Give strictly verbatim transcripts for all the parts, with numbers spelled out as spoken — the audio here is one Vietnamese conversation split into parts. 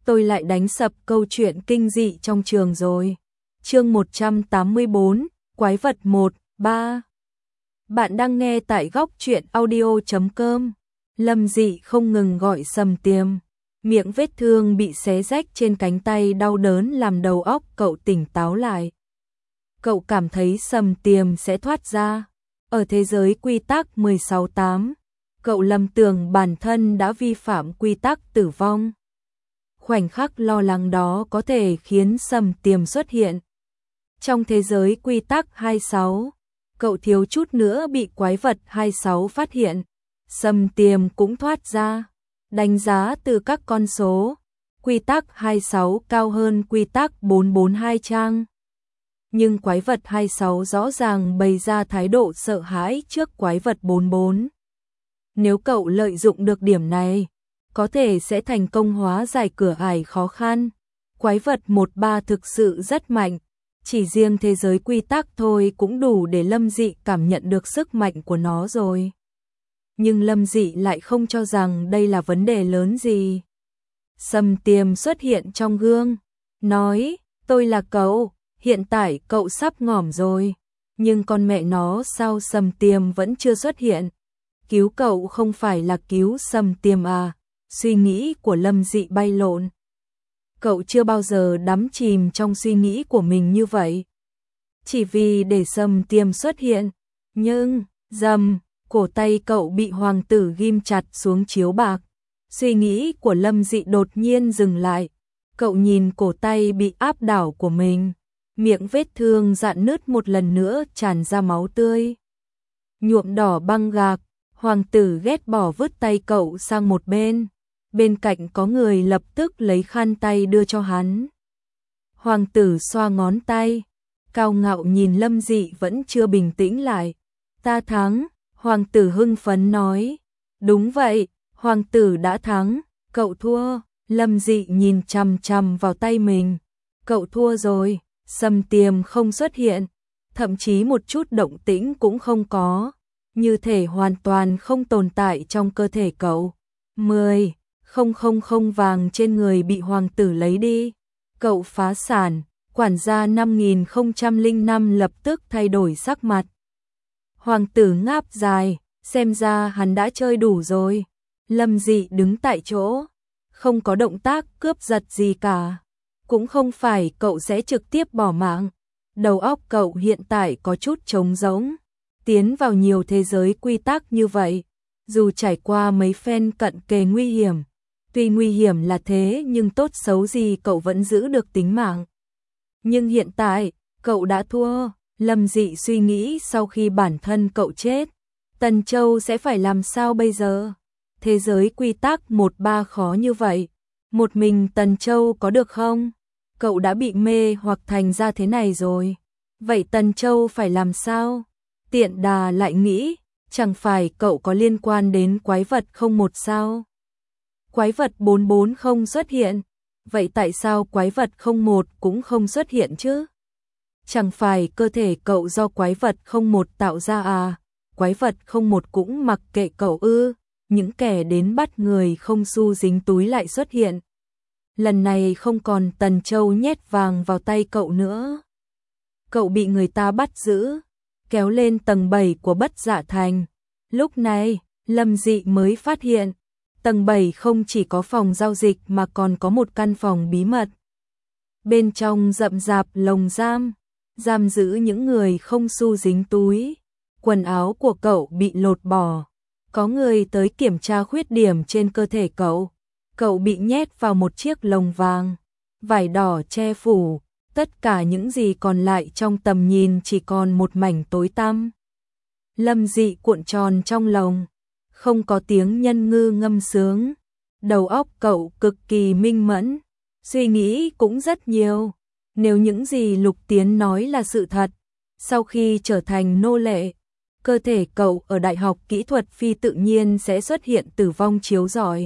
tôi lại đánh sập câu chuyện kinh dị trong trường rồi. Chương một trăm tám mươi bốn, Quái vật một, ba. Bạn đang nghe tại góc truyện audio chấm com. Lâm Dị không ngừng gọi Sầm Tiềm. Miệng vết thương bị xé rách trên cánh tay đau đớn làm đầu óc cậu tỉnh táo lại. Cậu cảm thấy Sầm Tiềm sẽ thoát ra. Ở thế giới quy tắc mười sáu tám, cậu lầm tưởng bản thân đã vi phạm quy tắc tử vong. Khoảnh khắc lo lắng đó có thể khiến Sầm Tiềm xuất hiện. Trong thế giới quy tắc hai mươi sáu, cậu thiếu chút nữa bị quái vật hai mươi sáu phát hiện. Sầm Tiềm cũng thoát ra. Đánh giá từ các con số, quy tắc hai mươi sáu cao hơn quy tắc bốn trăm bốn mươi hai trang. Nhưng quái vật hai mươi sáu rõ ràng bày ra thái độ sợ hãi trước quái vật bốn mươi bốn. Nếu cậu lợi dụng được điểm này, có thể sẽ thành công hóa giải cửa ải khó khăn. Quái vật một ba thực sự rất mạnh, chỉ riêng thế giới quy tắc thôi cũng đủ để Lâm Dị cảm nhận được sức mạnh của nó rồi. Nhưng Lâm Dị lại không cho rằng đây là vấn đề lớn gì. Sầm Tiềm xuất hiện trong gương, nói, tôi là cậu, hiện tại cậu sắp ngỏm rồi. Nhưng con mẹ nó sao Sầm Tiềm vẫn chưa xuất hiện? Cứu cậu không phải là cứu Sầm Tiềm à? Suy nghĩ của Lâm Dị bay lộn. Cậu chưa bao giờ đắm chìm trong suy nghĩ của mình như vậy. Chỉ vì để Sầm Tiềm xuất hiện. Nhưng, dầm, cổ tay cậu bị hoàng tử ghim chặt xuống chiếu bạc. Suy nghĩ của Lâm Dị đột nhiên dừng lại. Cậu nhìn cổ tay bị áp đảo của mình. Miệng vết thương rạn nứt một lần nữa tràn ra máu tươi. Nhuộm đỏ băng gạc, hoàng tử ghét bỏ vứt tay cậu sang một bên. Bên cạnh có người lập tức lấy khăn tay đưa cho hắn. Hoàng tử xoa ngón tay, cao ngạo nhìn Lâm Dị vẫn chưa bình tĩnh lại. Ta thắng, hoàng tử hưng phấn nói. Đúng vậy, hoàng tử đã thắng, cậu thua. Lâm Dị nhìn chằm chằm vào tay mình. Cậu thua rồi. Sầm Tiềm không xuất hiện, thậm chí một chút động tĩnh cũng không có, như thể hoàn toàn không tồn tại trong cơ thể cậu. mười, không không không vàng trên người bị hoàng tử lấy đi. Cậu phá sản, quản gia năm nghìn không trăm lẻ năm lập tức thay đổi sắc mặt. Hoàng tử ngáp dài, xem ra hắn đã chơi đủ rồi. Lâm Dị đứng tại chỗ, không có động tác cướp giật gì cả. Cũng không phải cậu sẽ trực tiếp bỏ mạng. Đầu óc cậu hiện tại có chút trống rỗng. Tiến vào nhiều thế giới quy tắc như vậy, dù trải qua mấy phen cận kề nguy hiểm, tuy nguy hiểm là thế nhưng tốt xấu gì cậu vẫn giữ được tính mạng. Nhưng hiện tại, cậu đã thua. Lâm Dị suy nghĩ sau khi bản thân cậu chết, Tần Châu sẽ phải làm sao bây giờ? Thế giới quy tắc một ba khó như vậy, một mình Tần Châu có được không? Cậu đã bị mê hoặc thành ra thế này rồi. Vậy Tần Châu phải làm sao? Tiện đà lại nghĩ, chẳng phải cậu có liên quan đến quái vật không một sao? Quái vật bốn mươi bốn không xuất hiện. Vậy tại sao quái vật không một cũng không xuất hiện chứ? Chẳng phải cơ thể cậu do quái vật không một tạo ra à? Quái vật không một cũng mặc kệ cậu ư? Những kẻ đến bắt người không xu dính túi lại xuất hiện. Lần này không còn Tần Châu nhét vàng vào tay cậu nữa. Cậu bị người ta bắt giữ, kéo lên tầng bảy của Bất Dạ Thành. Lúc này, Lâm Dị mới phát hiện, tầng bảy không chỉ có phòng giao dịch mà còn có một căn phòng bí mật. Bên trong rậm rạp lồng giam, giam giữ những người không xu dính túi. Quần áo của cậu bị lột bỏ. Có người tới kiểm tra khuyết điểm trên cơ thể cậu. Cậu bị nhét vào một chiếc lồng vàng, vải đỏ che phủ, tất cả những gì còn lại trong tầm nhìn chỉ còn một mảnh tối tăm. Lâm Dị cuộn tròn trong lồng, không có tiếng nhân ngư ngâm sướng. Đầu óc cậu cực kỳ minh mẫn, suy nghĩ cũng rất nhiều. Nếu những gì Lục Tiến nói là sự thật, sau khi trở thành nô lệ, cơ thể cậu ở Đại học Kỹ thuật Phi tự nhiên sẽ xuất hiện tử vong chiếu rọi.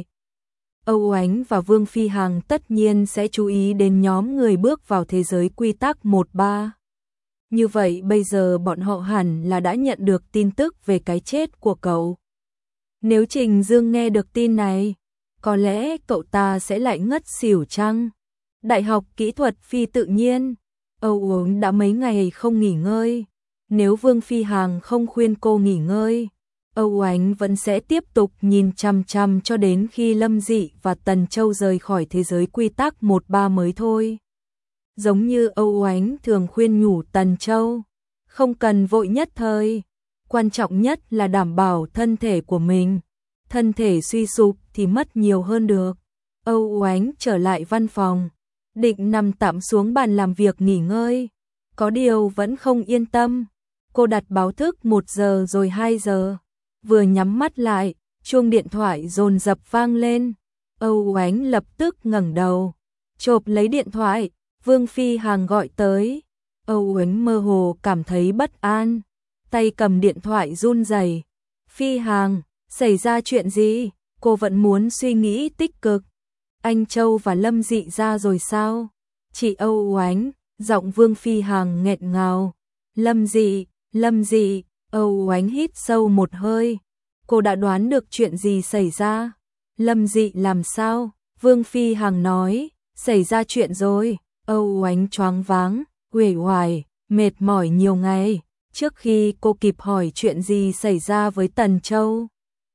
Âu Ánh và Vương Phi Hằng tất nhiên sẽ chú ý đến nhóm người bước vào thế giới quy tắc một ba. Như vậy bây giờ bọn họ hẳn là đã nhận được tin tức về cái chết của cậu. Nếu Trình Dương nghe được tin này, có lẽ cậu ta sẽ lại ngất xỉu chăng? Đại học kỹ thuật phi tự nhiên, Âu Oánh đã mấy ngày không nghỉ ngơi. Nếu Vương Phi Hằng không khuyên cô nghỉ ngơi, Âu Oánh vẫn sẽ tiếp tục nhìn chằm chằm cho đến khi Lâm Dị và Tần Châu rời khỏi thế giới quy tắc một ba mới thôi. Giống như Âu Oánh thường khuyên nhủ Tần Châu, không cần vội nhất thời, quan trọng nhất là đảm bảo thân thể của mình, thân thể suy sụp thì mất nhiều hơn được. Âu Oánh trở lại văn phòng, định nằm tạm xuống bàn làm việc nghỉ ngơi, có điều vẫn không yên tâm. Cô đặt báo thức một giờ rồi hai giờ, vừa nhắm mắt lại, chuông điện thoại dồn dập vang lên. Âu Oánh lập tức ngẩng đầu, chộp lấy điện thoại, Vương Phi Hằng gọi tới. Âu Oánh mơ hồ cảm thấy bất an, tay cầm điện thoại run rẩy. Phi Hằng, xảy ra chuyện gì? Cô vẫn muốn suy nghĩ tích cực. Anh Châu và Lâm Dị ra rồi sao? Chị Âu Oánh, giọng Vương Phi Hằng nghẹn ngào. Lâm Dị, Lâm Dị, Âu Oánh hít sâu một hơi. Cô đã đoán được chuyện gì xảy ra. Lâm Dị làm sao? Vương Phi Hằng nói, xảy ra chuyện rồi. Âu Oánh choáng váng, uể oải, mệt mỏi nhiều ngày. Trước khi cô kịp hỏi chuyện gì xảy ra với Tần Châu,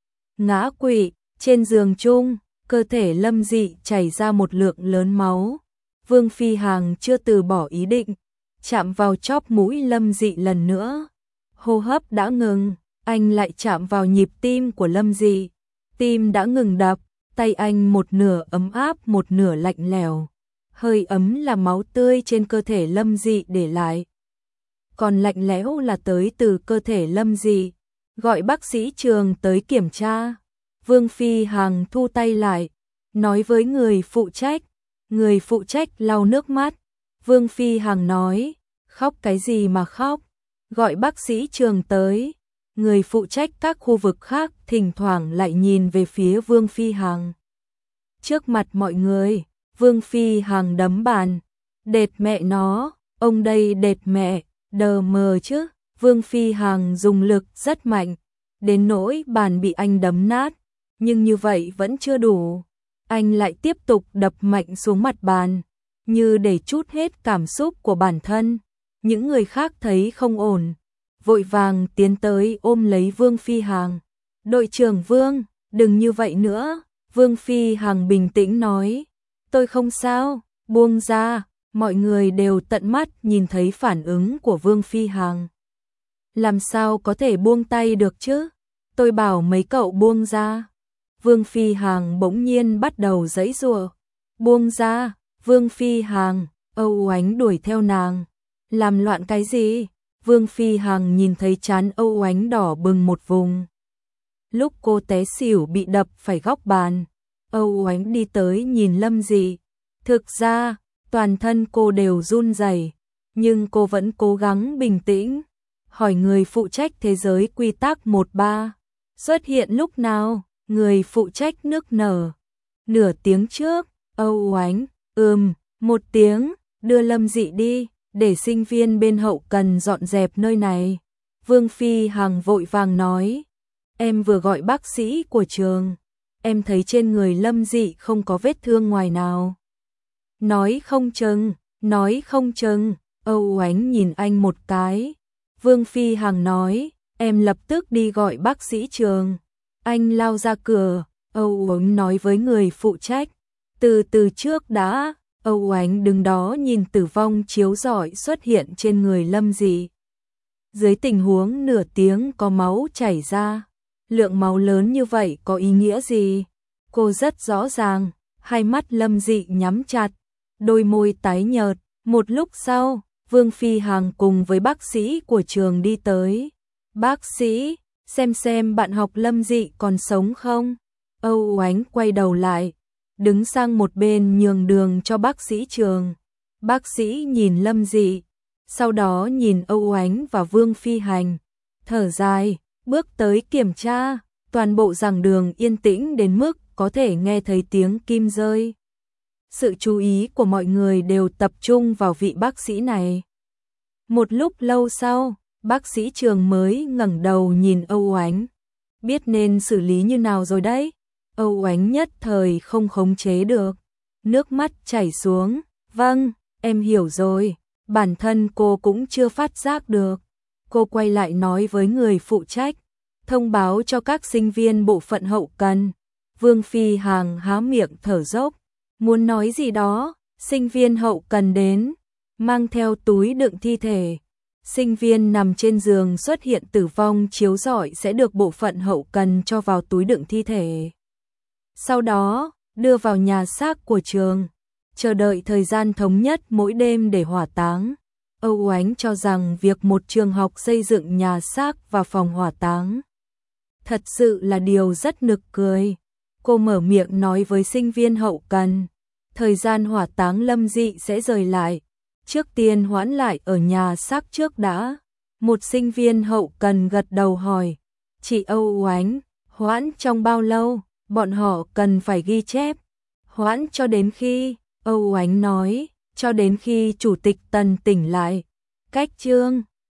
ngã quỵ trên giường chung, cơ thể Lâm Dị chảy ra một lượng lớn máu. Vương Phi Hằng chưa từ bỏ ý định, chạm vào chóp mũi Lâm Dị lần nữa. Hô hấp đã ngừng, anh lại chạm vào nhịp tim của Lâm Dị. Tim đã ngừng đập, tay anh một nửa ấm áp một nửa lạnh lẽo. Hơi ấm là máu tươi trên cơ thể Lâm Dị để lại, còn lạnh lẽo là tới từ cơ thể Lâm Dị. Gọi bác sĩ Trường tới kiểm tra. Vương Phi Hằng thu tay lại, nói với người phụ trách. Người phụ trách lau nước mắt. Vương Phi Hằng nói, khóc cái gì mà khóc, gọi bác sĩ Trường tới. Người phụ trách các khu vực khác thỉnh thoảng lại nhìn về phía Vương Phi Hằng. Trước mặt mọi người, Vương Phi Hằng đấm bàn. Đệt mẹ nó, ông đây đệt mẹ, đờ mờ chứ. Vương Phi Hằng dùng lực rất mạnh, đến nỗi bàn bị anh đấm nát. Nhưng như vậy vẫn chưa đủ. Anh lại tiếp tục đập mạnh xuống mặt bàn, như để trút hết cảm xúc của bản thân. Những người khác thấy không ổn, vội vàng tiến tới ôm lấy Vương Phi Hằng. Đội trưởng Vương, đừng như vậy nữa. Vương Phi Hằng bình tĩnh nói, tôi không sao, buông ra. Mọi người đều tận mắt nhìn thấy phản ứng của Vương Phi Hằng. Làm sao có thể buông tay được chứ? Tôi bảo mấy cậu buông ra. Vương Phi Hằng bỗng nhiên bắt đầu giãy giụa. Buông ra, Vương Phi Hằng. Âu Oánh đuổi theo nàng. Làm loạn cái gì? Vương Phi Hằng nhìn thấy trán Âu Oánh đỏ bừng một vùng. Lúc cô té xỉu bị đập phải góc bàn, Âu Oánh đi tới nhìn Lâm Dị. Thực ra, toàn thân cô đều run rẩy, nhưng cô vẫn cố gắng bình tĩnh. Hỏi người phụ trách thế giới quy tắc một ba, xuất hiện lúc nào? Người phụ trách nức nở. Nửa tiếng trước. Âu Oánh, ừm, một tiếng, đưa Lâm Dị đi, để sinh viên bên hậu cần dọn dẹp nơi này. Vương Phi Hằng vội vàng nói, em vừa gọi bác sĩ của trường, em thấy trên người Lâm Dị không có vết thương ngoài nào. Nói không chừng, nói không chừng. Âu Oánh nhìn anh một cái. Vương Phi Hằng nói, em lập tức đi gọi bác sĩ Trường. Anh lao ra cửa. Âu Oánh nói với người phụ trách, từ từ trước đã. Âu Oánh đứng đó nhìn tử vong chiếu rọi xuất hiện trên người Lâm Dị. Dưới tình huống nửa tiếng có máu chảy ra, lượng máu lớn như vậy có ý nghĩa gì? Cô rất rõ ràng. Hai mắt Lâm Dị nhắm chặt, đôi môi tái nhợt. Một lúc sau, Vương Phi Hằng cùng với bác sĩ của trường đi tới. Bác sĩ, xem xem bạn học Lâm Dị còn sống không? Âu Oánh quay đầu lại, đứng sang một bên nhường đường cho bác sĩ Trường. Bác sĩ nhìn Lâm Dị, sau đó nhìn Âu Oánh và Vương Phi Hằng, thở dài, bước tới kiểm tra. Toàn bộ giảng đường yên tĩnh đến mức có thể nghe thấy tiếng kim rơi. Sự chú ý của mọi người đều tập trung vào vị bác sĩ này. Một lúc lâu sau, bác sĩ Trường mới ngẩng đầu nhìn Âu Oánh. Biết nên xử lý như nào rồi đấy? Âu Oánh nhất thời không khống chế được, nước mắt chảy xuống. Vâng, em hiểu rồi. Bản thân cô cũng chưa phát giác được. Cô quay lại nói với người phụ trách, thông báo cho các sinh viên bộ phận hậu cần. Vương Phi Hằng há miệng thở dốc, muốn nói gì đó. Sinh viên hậu cần đến, mang theo túi đựng thi thể. Sinh viên nằm trên giường xuất hiện tử vong chiếu rọi sẽ được bộ phận hậu cần cho vào túi đựng thi thể. Sau đó, đưa vào nhà xác của trường, chờ đợi thời gian thống nhất mỗi đêm để hỏa táng. Âu Oánh cho rằng việc một trường học xây dựng nhà xác và phòng hỏa táng thật sự là điều rất nực cười. Cô mở miệng nói với sinh viên hậu cần, thời gian hỏa táng Lâm Dị sẽ rời lại, trước tiên hoãn lại ở nhà xác trước đã. Một sinh viên hậu cần gật đầu hỏi, chị Âu Oánh, hoãn trong bao lâu? Bọn họ cần phải ghi chép. Hoãn cho đến khi, Âu Oánh nói, cho đến khi chủ tịch Tần tỉnh lại. Cách chương